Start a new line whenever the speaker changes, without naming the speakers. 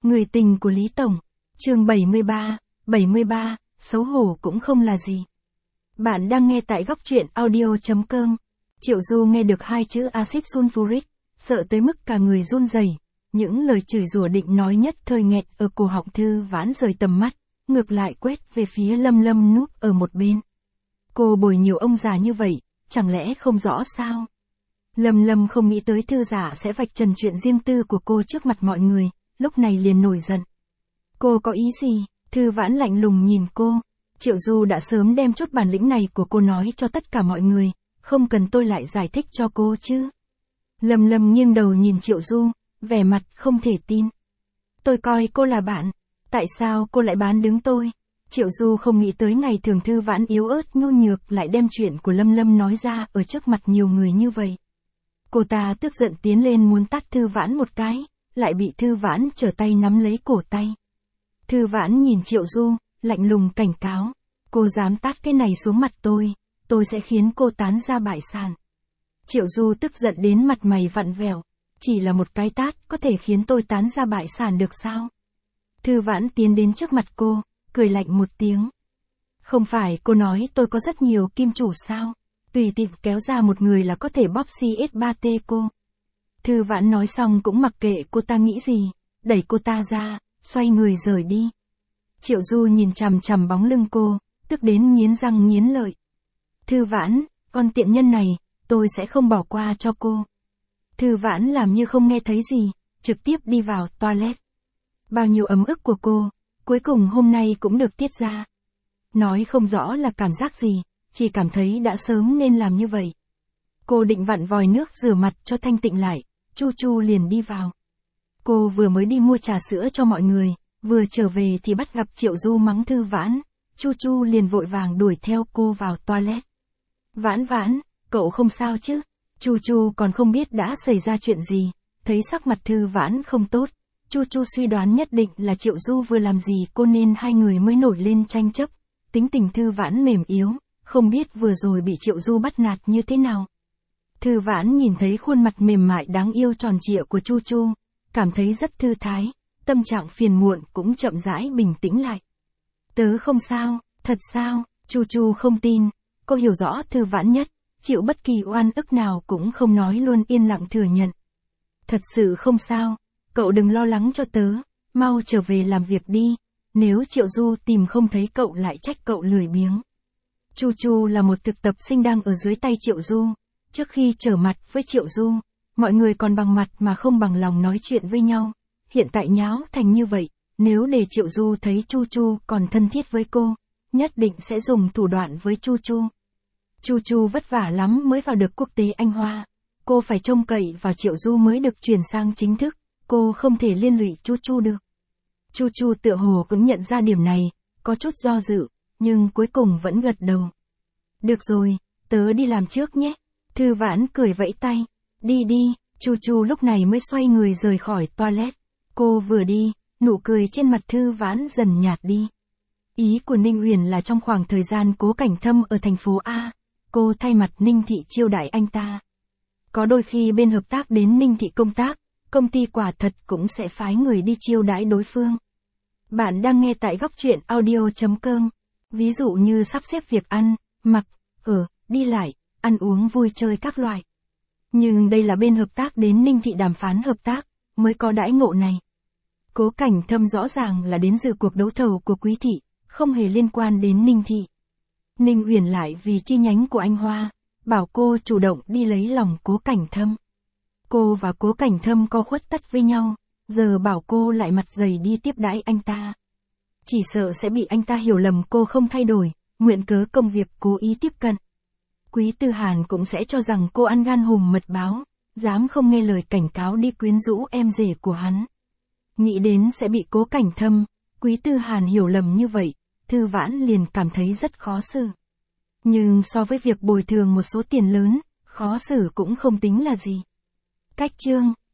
Người tình của Lý Tổng. Chương 73, xấu hổ cũng không là gì. Bạn đang nghe tại góc truyện audio.com. Triệu Du nghe được hai chữ axit sulfuric, sợ tới mức cả người run rẩy. Những lời chửi rủa định nói nhất thời nghẹt ở cổ họng Thư Vãn rời tầm mắt, ngược lại quét về phía Lâm Lâm núp ở một bên. Cô bồi nhiều ông già như vậy, chẳng lẽ không rõ sao? Lâm Lâm không nghĩ tới Thư giả sẽ vạch trần chuyện riêng tư của cô trước mặt mọi người, lúc này liền nổi giận. Cô có ý gì? Thư Vãn lạnh lùng nhìn cô. Triệu Du đã sớm đem chút bản lĩnh này của cô nói cho tất cả mọi người, không cần tôi lại giải thích cho cô chứ. Lâm Lâm nghiêng đầu nhìn Triệu Du, vẻ mặt không thể tin. Tôi coi cô là bạn, tại sao cô lại bán đứng tôi? Triệu Du không nghĩ tới ngày thường Thư Vãn yếu ớt nhu nhược lại đem chuyện của Lâm Lâm nói ra ở trước mặt nhiều người như vậy. Cô ta tức giận tiến lên muốn tát Thư Vãn một cái, lại bị Thư Vãn trở tay nắm lấy cổ tay. Thư Vãn nhìn Triệu Du, lạnh lùng cảnh cáo, cô dám tát cái này xuống mặt tôi sẽ khiến cô tán ra bại sản. Triệu Du tức giận đến mặt mày vặn vẹo, chỉ là một cái tát có thể khiến tôi tán ra bại sản được sao? Thư Vãn tiến đến trước mặt cô, cười lạnh một tiếng. Không phải cô nói tôi có rất nhiều kim chủ sao? Tùy tiện kéo ra một người là có thể bóp CS3T cô. Thư Vãn nói xong cũng mặc kệ cô ta nghĩ gì, đẩy cô ta ra, xoay người rời đi. Triệu Du nhìn chằm chằm bóng lưng cô, tức đến nghiến răng nghiến lợi. Thư Vãn, con tiện nhân này, tôi sẽ không bỏ qua cho cô. Thư Vãn làm như không nghe thấy gì, trực tiếp đi vào toilet. Bao nhiêu ấm ức của cô, cuối cùng hôm nay cũng được tiết ra. Nói không rõ là cảm giác gì, chỉ cảm thấy đã sớm nên làm như vậy. Cô định vặn vòi nước rửa mặt cho thanh tịnh lại, Chu Chu liền đi vào. Cô vừa mới đi mua trà sữa cho mọi người, vừa trở về thì bắt gặp Triệu Du mắng Thư Vãn, Chu Chu liền vội vàng đuổi theo cô vào toilet. Vãn Vãn, cậu không sao chứ? Chu Chu còn không biết đã xảy ra chuyện gì, thấy sắc mặt Thư Vãn không tốt, Chu Chu suy đoán nhất định là Triệu Du vừa làm gì cô nên hai người mới nổi lên tranh chấp. Tính tình Thư Vãn mềm yếu, không biết vừa rồi bị Triệu Du bắt nạt như thế nào. Thư Vãn nhìn thấy khuôn mặt mềm mại đáng yêu tròn trịa của Chu Chu, cảm thấy rất thư thái, tâm trạng phiền muộn cũng chậm rãi bình tĩnh lại. Tớ không sao, thật sao? Chu Chu không tin, cô hiểu rõ Thư Vãn nhất, chịu bất kỳ oan ức nào cũng không nói luôn yên lặng thừa nhận. Thật sự không sao, cậu đừng lo lắng cho tớ, mau trở về làm việc đi, nếu Triệu Du tìm không thấy cậu lại trách cậu lười biếng. Chu Chu là một thực tập sinh đang ở dưới tay Triệu Du, trước khi trở mặt với Triệu Du, mọi người còn bằng mặt mà không bằng lòng nói chuyện với nhau, hiện tại nháo thành như vậy, nếu để Triệu Du thấy Chu Chu còn thân thiết với cô, nhất định sẽ dùng thủ đoạn với Chu Chu. Chu Chu vất vả lắm mới vào được quốc tế Anh Hoa, cô phải trông cậy vào Triệu Du mới được chuyển sang chính thức, cô không thể liên lụy Chu Chu được. Chu Chu tựa hồ cũng nhận ra điểm này, có chút do dự, nhưng cuối cùng vẫn gật đầu. Được rồi, tớ đi làm trước nhé. Thư Vãn cười vẫy tay. Đi đi, Chu Chu lúc này mới xoay người rời khỏi toilet. Cô vừa đi, nụ cười trên mặt Thư Vãn dần nhạt đi. Ý của Ninh Uyển là trong khoảng thời gian Cố Cảnh Thâm ở thành phố A, cô thay mặt Ninh Thị chiêu đãi anh ta. Có đôi khi bên hợp tác đến Ninh Thị công tác, công ty quả thật cũng sẽ phái người đi chiêu đãi đối phương. Bạn đang nghe tại góc truyện audio.com. Ví dụ như sắp xếp việc ăn, mặc, ở, đi lại, ăn uống vui chơi các loại. Nhưng đây là bên hợp tác đến Ninh Thị đàm phán hợp tác, mới có đãi ngộ này. Cố Cảnh Thâm rõ ràng là đến dự cuộc đấu thầu của Quý Thị, không hề liên quan đến Ninh Thị. Ninh Uyển lại vì chi nhánh của Anh Hoa, bảo cô chủ động đi lấy lòng Cố Cảnh Thâm. Cô và Cố Cảnh Thâm có khuất tất với nhau, giờ bảo cô lại mặt dày đi tiếp đãi anh ta. Chỉ sợ sẽ bị anh ta hiểu lầm cô không thay đổi, nguyện cớ công việc cố ý tiếp cận. Quý Tư Hàn cũng sẽ cho rằng cô ăn gan hùm mật báo, dám không nghe lời cảnh cáo đi quyến rũ em rể của hắn. Nghĩ đến sẽ bị Cố Cảnh Thâm, Quý Tư Hàn hiểu lầm như vậy, Thư Vãn liền cảm thấy rất khó xử. Nhưng so với việc bồi thường một số tiền lớn, khó xử cũng không tính là gì. Cách chương